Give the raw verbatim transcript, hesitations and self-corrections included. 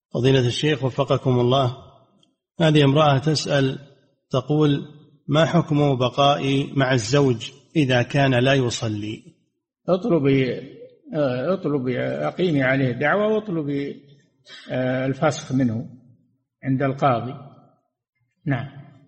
فضيلة الشيخ وفقكم الله، هذه امرأة تسأل تقول: ما حكم بقائي مع الزوج إذا كان لا يصلي؟ اطلبي اطلبي أقيمي عليه دعوة واطلبي الفسخ منه عند القاضي. نعم.